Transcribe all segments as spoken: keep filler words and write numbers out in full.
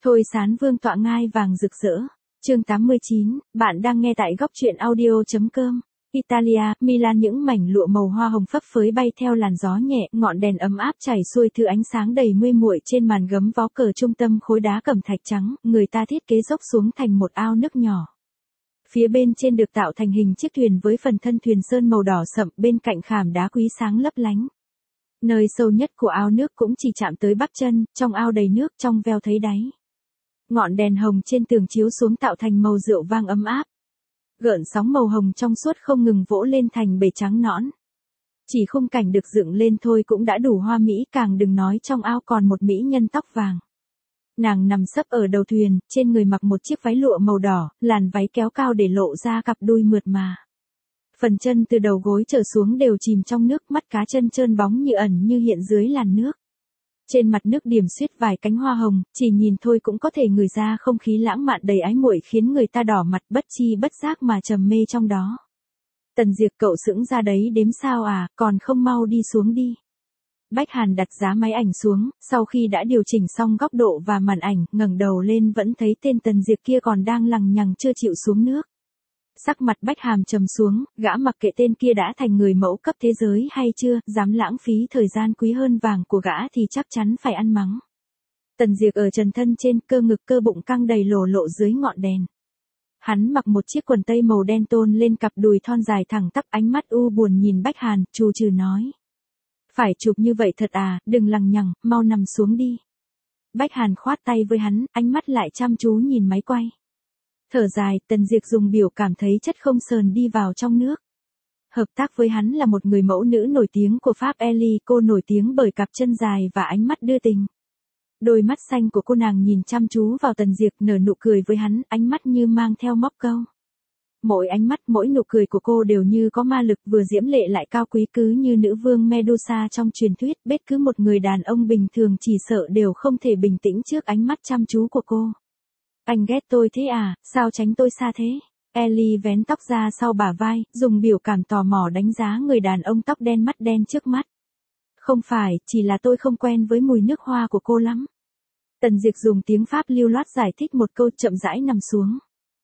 Thôi Sán Vương tọa ngai vàng rực rỡ. Chương tám mươi chín, bạn đang nghe tại góc truyện audio.com. Italia, Milan, những mảnh lụa màu hoa hồng phấp phới bay theo làn gió nhẹ, ngọn đèn ấm áp chảy xuôi thứ ánh sáng đầy mê muội trên màn gấm vó cờ trung tâm khối đá cẩm thạch trắng, người ta thiết kế dốc xuống thành một ao nước nhỏ. Phía bên trên được tạo thành hình chiếc thuyền với phần thân thuyền sơn màu đỏ sậm, bên cạnh khảm đá quý sáng lấp lánh. Nơi sâu nhất của ao nước cũng chỉ chạm tới bắp chân, trong ao đầy nước trong veo thấy đáy. Ngọn đèn hồng trên tường chiếu xuống tạo thành màu rượu vang ấm áp. Gợn sóng màu hồng trong suốt không ngừng vỗ lên thành bể trắng nõn. Chỉ khung cảnh được dựng lên thôi cũng đã đủ hoa mỹ, càng đừng nói trong ao còn một mỹ nhân tóc vàng. Nàng nằm sấp ở đầu thuyền, trên người mặc một chiếc váy lụa màu đỏ, làn váy kéo cao để lộ ra cặp đùi mượt mà. Phần chân từ đầu gối trở xuống đều chìm trong nước, mắt cá chân trơn bóng như ẩn như hiện dưới làn nước. Trên mặt nước điểm xuyết vài cánh hoa hồng, chỉ nhìn thôi cũng có thể ngửi ra không khí lãng mạn đầy ái muội khiến người ta đỏ mặt, bất chi bất giác mà trầm mê trong đó. Tần Diệp, cậu sững ra đấy đếm sao à, còn không mau đi xuống đi. Bách Hàn đặt giá máy ảnh xuống, sau khi đã điều chỉnh xong góc độ và màn ảnh, ngẩng đầu lên vẫn thấy tên Tần Diệp kia còn đang lằng nhằng chưa chịu xuống nước. Sắc mặt Bách Hàm trầm xuống, gã mặc kệ tên kia đã thành người mẫu cấp thế giới hay chưa, dám lãng phí thời gian quý hơn vàng của gã thì chắc chắn phải ăn mắng. Tần Diệp ở trần thân trên, cơ ngực cơ bụng căng đầy lồ lộ dưới ngọn đèn. Hắn mặc một chiếc quần tây màu đen tôn lên cặp đùi thon dài thẳng tắp, ánh mắt u buồn nhìn Bách Hàn, trù trừ nói. Phải chụp như vậy thật à, đừng lằng nhằng, mau nằm xuống đi. Bách Hàn khoát tay với hắn, ánh mắt lại chăm chú nhìn máy quay. Thở dài, Tần Diệp dùng biểu cảm thấy chất không sờn đi vào trong nước. Hợp tác với hắn là một người mẫu nữ nổi tiếng của Pháp, Ellie, cô nổi tiếng bởi cặp chân dài và ánh mắt đưa tình. Đôi mắt xanh của cô nàng nhìn chăm chú vào Tần Diệp, nở nụ cười với hắn, ánh mắt như mang theo móc câu. Mỗi ánh mắt, mỗi nụ cười của cô đều như có ma lực, vừa diễm lệ lại cao quý, cứ như nữ vương Medusa trong truyền thuyết. Bất cứ một người đàn ông bình thường chỉ sợ đều không thể bình tĩnh trước ánh mắt chăm chú của cô. Anh ghét tôi thế à, sao tránh tôi xa thế? Ellie vén tóc ra sau bả vai, dùng biểu cảm tò mò đánh giá người đàn ông tóc đen mắt đen trước mắt. Không phải, chỉ là tôi không quen với mùi nước hoa của cô lắm. Tần Diệp dùng tiếng Pháp lưu loát giải thích một câu, chậm rãi nằm xuống.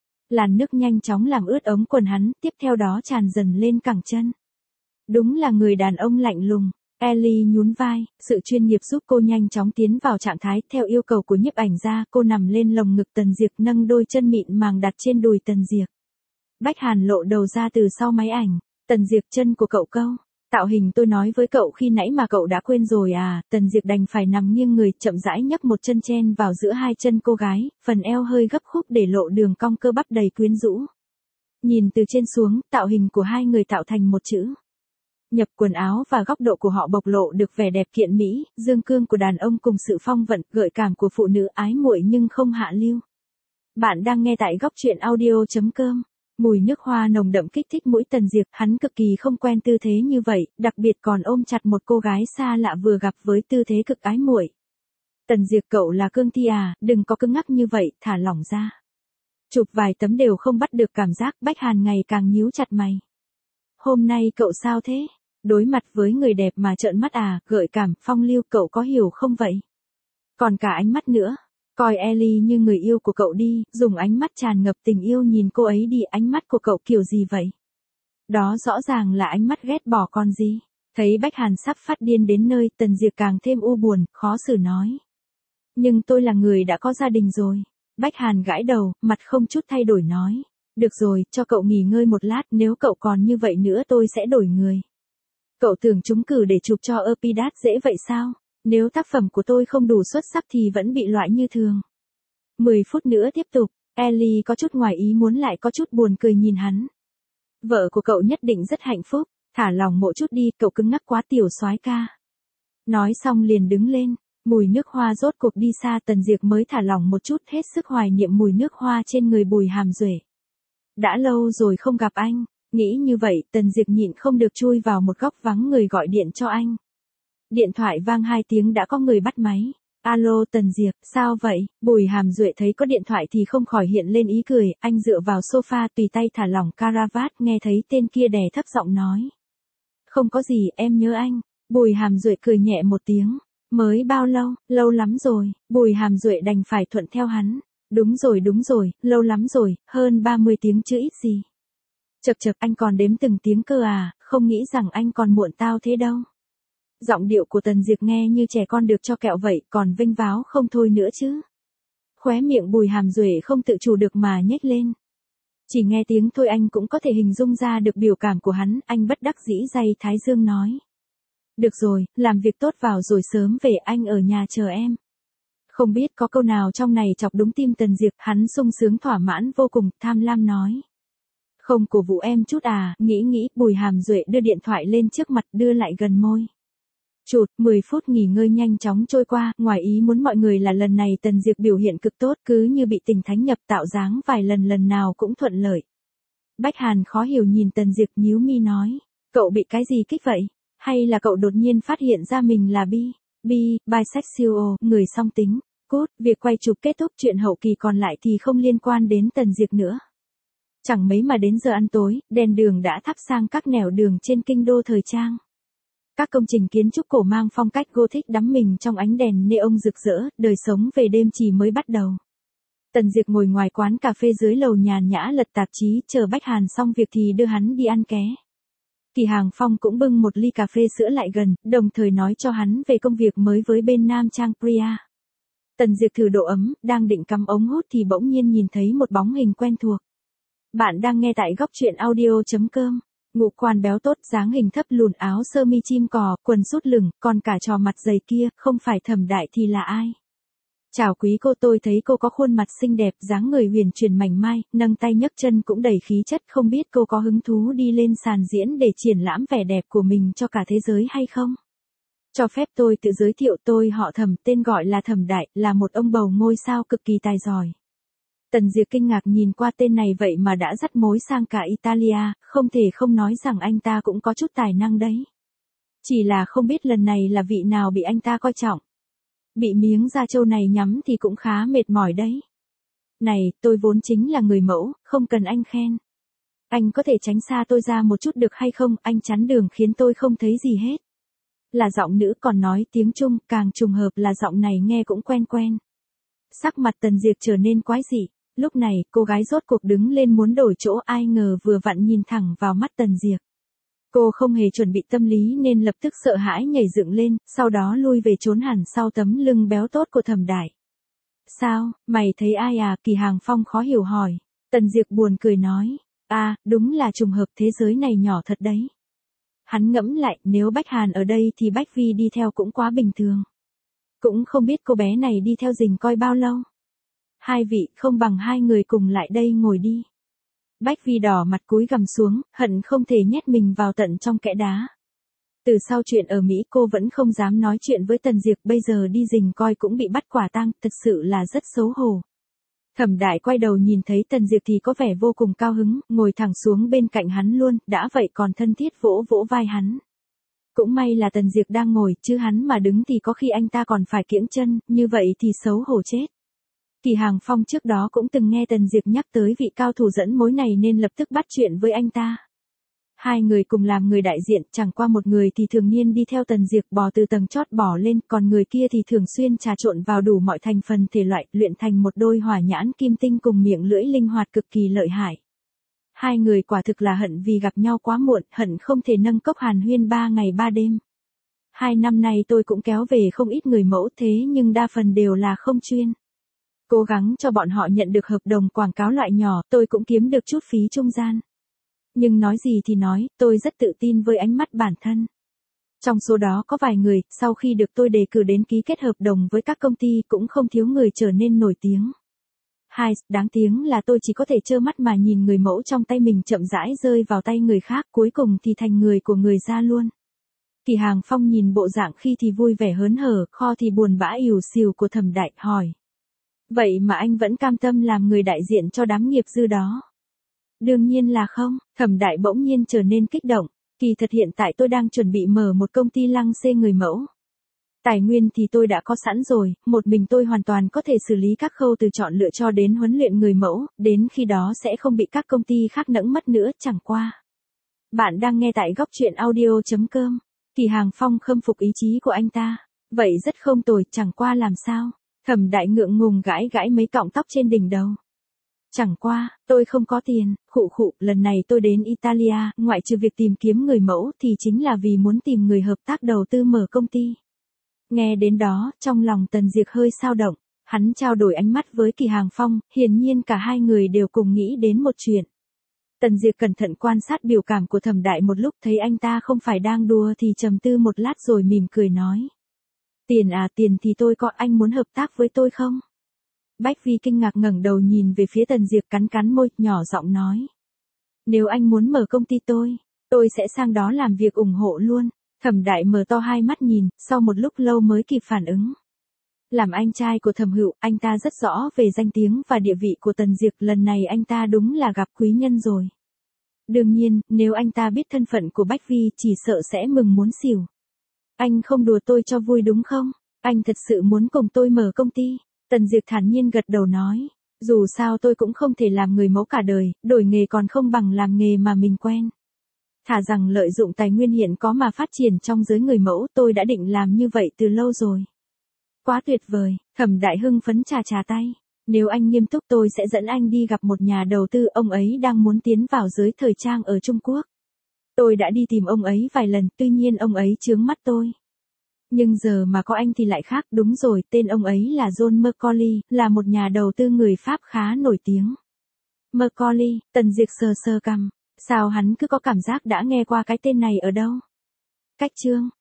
Làn nước nhanh chóng làm ướt ống quần hắn, tiếp theo đó tràn dần lên cẳng chân. Đúng là người đàn ông lạnh lùng. Ellie nhún vai, sự chuyên nghiệp giúp cô nhanh chóng tiến vào trạng thái. Theo yêu cầu của nhiếp ảnh gia, cô nằm lên lồng ngực Tần Diệp, nâng đôi chân mịn màng đặt trên đùi Tần Diệp. Bách Hàn lộ đầu ra từ sau máy ảnh. Tần Diệp, chân của cậu câu. Tạo hình tôi nói với cậu khi nãy mà cậu đã quên rồi à? Tần Diệp đành phải nằm nghiêng người, chậm rãi nhấc một chân chen vào giữa hai chân cô gái, phần eo hơi gấp khúc để lộ đường cong cơ bắp đầy quyến rũ. Nhìn từ trên xuống, tạo hình của hai người tạo thành một chữ. Nhập quần áo và góc độ của họ bộc lộ được vẻ đẹp kiện mỹ, dương cương của đàn ông cùng sự phong vận, gợi cảm của phụ nữ, ái muội nhưng không hạ lưu. Bạn đang nghe tại góc truyện audio.com. Mùi nước hoa nồng đậm kích thích mũi Tần Diệp, hắn cực kỳ không quen tư thế như vậy, đặc biệt còn ôm chặt một cô gái xa lạ vừa gặp với tư thế cực ái muội. Tần Diệp, cậu là cương thi à, đừng có cứng ngắc như vậy, thả lỏng ra. Chụp vài tấm đều không bắt được cảm giác. Bách Hàn ngày càng nhíu chặt mày. Hôm nay cậu sao thế? Đối mặt với người đẹp mà trợn mắt à, gợi cảm, phong lưu, cậu có hiểu không vậy? Còn cả ánh mắt nữa. Coi Ellie như người yêu của cậu đi, dùng ánh mắt tràn ngập tình yêu nhìn cô ấy đi, ánh mắt của cậu kiểu gì vậy? Đó rõ ràng là ánh mắt ghét bỏ còn gì. Thấy Bách Hàn sắp phát điên đến nơi, Tần Diệp càng thêm u buồn, khó xử nói. Nhưng tôi là người đã có gia đình rồi. Bách Hàn gãi đầu, mặt không chút thay đổi nói. Được rồi, cho cậu nghỉ ngơi một lát, nếu cậu còn như vậy nữa tôi sẽ đổi người. Cậu tưởng trúng cử để chụp cho Epidat dễ vậy sao? Nếu tác phẩm của tôi không đủ xuất sắc thì vẫn bị loại như thường. mười phút nữa tiếp tục, Ellie có chút ngoài ý muốn lại có chút buồn cười nhìn hắn. Vợ của cậu nhất định rất hạnh phúc, thả lòng một chút đi, cậu cứng ngắc quá tiểu soái ca. Nói xong liền đứng lên, mùi nước hoa rốt cuộc đi xa. Tần Diệp mới thả lòng một chút, hết sức hoài niệm mùi nước hoa trên người Bùi Hàm Duệ. Đã lâu rồi không gặp anh, nghĩ như vậy, Tần Diệp nhịn không được chui vào một góc vắng người gọi điện cho anh. Điện thoại vang hai tiếng đã có người bắt máy. Alo Tần Diệp, sao vậy? Bùi Hàm Duệ thấy có điện thoại thì không khỏi hiện lên ý cười, anh dựa vào sofa tùy tay thả lỏng caravat, nghe thấy tên kia đè thấp giọng nói. Không có gì, em nhớ anh. Bùi Hàm Duệ cười nhẹ một tiếng. Mới bao lâu, lâu lắm rồi, Bùi Hàm Duệ đành phải thuận theo hắn. Đúng rồi đúng rồi, lâu lắm rồi, hơn ba mươi tiếng chứ ít gì. Chật chật, anh còn đếm từng tiếng cơ à, không nghĩ rằng anh còn muộn tao thế đâu. Giọng điệu của Tần Diệp nghe như trẻ con được cho kẹo vậy, còn vênh váo không thôi nữa chứ. Khóe miệng Bùi Hàm Duệ không tự chủ được mà nhếch lên. Chỉ nghe tiếng thôi anh cũng có thể hình dung ra được biểu cảm của hắn, anh bất đắc dĩ day thái dương nói. Được rồi, làm việc tốt vào rồi sớm về, anh ở nhà chờ em. Không biết có câu nào trong này chọc đúng tim Tần Diệp, hắn sung sướng thỏa mãn vô cùng, tham lam nói. Không cổ vũ em chút à, nghĩ nghĩ, Bùi Hàm Duệ đưa điện thoại lên trước mặt đưa lại gần môi. Chụt, mười phút nghỉ ngơi nhanh chóng trôi qua, ngoài ý muốn mọi người là lần này Tần Diệp biểu hiện cực tốt, cứ như bị tình thánh nhập tạo dáng vài lần lần nào cũng thuận lợi. Bách Hàn khó hiểu nhìn Tần Diệp nhíu mi nói, cậu bị cái gì kích vậy? Hay là cậu đột nhiên phát hiện ra mình là bi, bi, bisexual, người song tính? Cút, việc quay chụp kết thúc, chuyện hậu kỳ còn lại thì không liên quan đến Tần Diệp nữa. Chẳng mấy mà đến giờ ăn tối, đèn đường đã thắp sang các nẻo đường trên kinh đô thời trang. Các công trình kiến trúc cổ mang phong cách Gothic đắm mình trong ánh đèn neon rực rỡ, đời sống về đêm chỉ mới bắt đầu. Tần Diệp ngồi ngoài quán cà phê dưới lầu nhàn nhã lật tạp chí, chờ Bách Hàn xong việc thì đưa hắn đi ăn ké. Kỳ Hàng Phong cũng bưng một ly cà phê sữa lại gần, đồng thời nói cho hắn về công việc mới với bên Nam Trang Priya. Tần Diệp thử độ ấm, đang định cắm ống hút thì bỗng nhiên nhìn thấy một bóng hình quen thuộc. Bạn đang nghe tại góc truyện audio chấm com. Ngũ quan béo tốt, dáng hình thấp lùn, áo sơ mi chim cò, quần sút lửng, còn cả trò mặt dày kia, không phải Thẩm Đại thì là ai? Chào quý cô, tôi thấy cô có khuôn mặt xinh đẹp, dáng người huyền chuyển mảnh mai, nâng tay nhấc chân cũng đầy khí chất, không biết cô có hứng thú đi lên sàn diễn để triển lãm vẻ đẹp của mình cho cả thế giới hay không? Cho phép tôi tự giới thiệu, tôi họ Thẩm, tên gọi là Thẩm Đại, là một ông bầu ngôi sao cực kỳ tài giỏi. Tần Diệp kinh ngạc nhìn qua tên này vậy mà đã dắt mối sang cả Italia, không thể không nói rằng anh ta cũng có chút tài năng đấy. Chỉ là không biết lần này là vị nào bị anh ta coi trọng. Bị miếng da trâu này nhắm thì cũng khá mệt mỏi đấy. Này, tôi vốn chính là người mẫu, không cần anh khen. Anh có thể tránh xa tôi ra một chút được hay không, anh chắn đường khiến tôi không thấy gì hết. Là giọng nữ còn nói tiếng Trung, càng trùng hợp là giọng này nghe cũng quen quen. Sắc mặt Tần Diệp trở nên quái dị. Lúc này, cô gái rốt cuộc đứng lên muốn đổi chỗ, ai ngờ vừa vặn nhìn thẳng vào mắt Tần Diệp. Cô không hề chuẩn bị tâm lý nên lập tức sợ hãi nhảy dựng lên, sau đó lui về trốn hẳn sau tấm lưng béo tốt của Thẩm Đại. Sao, mày thấy ai à? Kỳ Hàng Phong khó hiểu hỏi. Tần Diệp buồn cười nói. À, đúng là trùng hợp, thế giới này nhỏ thật đấy. Hắn ngẫm lại, nếu Bách Hàn ở đây thì Bách Vi đi theo cũng quá bình thường. Cũng không biết cô bé này đi theo rình coi bao lâu. Hai vị, không bằng hai người cùng lại đây ngồi đi. Bách Vi đỏ mặt cúi gằm xuống, hận không thể nhét mình vào tận trong kẽ đá. Từ sau chuyện ở Mỹ cô vẫn không dám nói chuyện với Tần Diệp, bây giờ đi rình coi cũng bị bắt quả tang, thật sự là rất xấu hổ. Thẩm Đại quay đầu nhìn thấy Tần Diệp thì có vẻ vô cùng cao hứng, ngồi thẳng xuống bên cạnh hắn luôn, đã vậy còn thân thiết vỗ vỗ vai hắn. Cũng may là Tần Diệp đang ngồi, chứ hắn mà đứng thì có khi anh ta còn phải kiễng chân, như vậy thì xấu hổ chết. Kỳ Hàng Phong trước đó cũng từng nghe Tần Diệp nhắc tới vị cao thủ dẫn mối này nên lập tức bắt chuyện với anh ta. Hai người cùng làm người đại diện, chẳng qua một người thì thường niên đi theo Tần Diệp bò từ tầng chót bỏ lên, còn người kia thì thường xuyên trà trộn vào đủ mọi thành phần thể loại, luyện thành một đôi hỏa nhãn kim tinh cùng miệng lưỡi linh hoạt cực kỳ lợi hại. Hai người quả thực là hận vì gặp nhau quá muộn, hận không thể nâng cốc hàn huyên ba ngày ba đêm. Hai năm nay tôi cũng kéo về không ít người mẫu thế nhưng đa phần đều là không chuyên. Cố gắng cho bọn họ nhận được hợp đồng quảng cáo loại nhỏ, tôi cũng kiếm được chút phí trung gian. Nhưng nói gì thì nói, tôi rất tự tin với ánh mắt bản thân. Trong số đó có vài người, sau khi được tôi đề cử đến ký kết hợp đồng với các công ty cũng không thiếu người trở nên nổi tiếng. Hai, đáng tiếng là tôi chỉ có thể trơ mắt mà nhìn người mẫu trong tay mình chậm rãi rơi vào tay người khác, cuối cùng thì thành người của người ra luôn. Kỳ Hàng Phong nhìn bộ dạng khi thì vui vẻ hớn hở, kho thì buồn bã ỉu xìu của Thẩm Đại, hỏi. Vậy mà anh vẫn cam tâm làm người đại diện cho đám nghiệp dư đó? Đương nhiên là không, Thẩm Đại bỗng nhiên trở nên kích động. Kỳ thật hiện tại tôi đang chuẩn bị mở một công ty lăng xê người mẫu. Tài nguyên thì tôi đã có sẵn rồi, một mình tôi hoàn toàn có thể xử lý các khâu từ chọn lựa cho đến huấn luyện người mẫu, đến khi đó sẽ không bị các công ty khác nẫng mất nữa, chẳng qua. Bạn đang nghe tại góc truyện audio chấm com. Kỳ Hàng Phong khâm phục ý chí của anh ta. Vậy rất không tồi, chẳng qua làm sao? Thẩm Đại ngượng ngùng gãi gãi mấy cọng tóc trên đỉnh đầu. Chẳng qua, tôi không có tiền, khụ khụ, lần này tôi đến Italia, ngoại trừ việc tìm kiếm người mẫu thì chính là vì muốn tìm người hợp tác đầu tư mở công ty. Nghe đến đó, trong lòng Tần Diệc hơi xao động, hắn trao đổi ánh mắt với Kỳ Hàng Phong, hiển nhiên cả hai người đều cùng nghĩ đến một chuyện. Tần Diệc cẩn thận quan sát biểu cảm của Thẩm Đại một lúc, thấy anh ta không phải đang đùa thì trầm tư một lát rồi mỉm cười nói. Tiền à, tiền thì tôi có, anh muốn hợp tác với tôi không? Bách Vi kinh ngạc ngẩng đầu nhìn về phía Tần Diệc, cắn cắn môi, nhỏ giọng nói. Nếu anh muốn mở công ty tôi, tôi sẽ sang đó làm việc ủng hộ luôn. Thẩm Đại mở to hai mắt nhìn, sau một lúc lâu mới kịp phản ứng. Làm anh trai của Thẩm Hựu, anh ta rất rõ về danh tiếng và địa vị của Tần Diệc, lần này anh ta đúng là gặp quý nhân rồi. Đương nhiên, nếu anh ta biết thân phận của Bách Vi chỉ sợ sẽ mừng muốn xỉu. Anh không đùa tôi cho vui đúng không? Anh thật sự muốn cùng tôi mở công ty? Tần Diệc thản nhiên gật đầu nói. Dù sao tôi cũng không thể làm người mẫu cả đời, đổi nghề còn không bằng làm nghề mà mình quen. Thà rằng lợi dụng tài nguyên hiện có mà phát triển trong giới người mẫu, tôi đã định làm như vậy từ lâu rồi. Quá tuyệt vời, Thẩm Đại hưng phấn chà chà tay. Nếu anh nghiêm túc tôi sẽ dẫn anh đi gặp một nhà đầu tư, ông ấy đang muốn tiến vào giới thời trang ở Trung Quốc. Tôi đã đi tìm ông ấy vài lần, tuy nhiên ông ấy chướng mắt tôi. Nhưng giờ mà có anh thì lại khác, đúng rồi, tên ông ấy là John Macaulay, là một nhà đầu tư người Pháp khá nổi tiếng. Macaulay, Tần Diệc sờ sờ cằm, sao hắn cứ có cảm giác đã nghe qua cái tên này ở đâu? Cách chương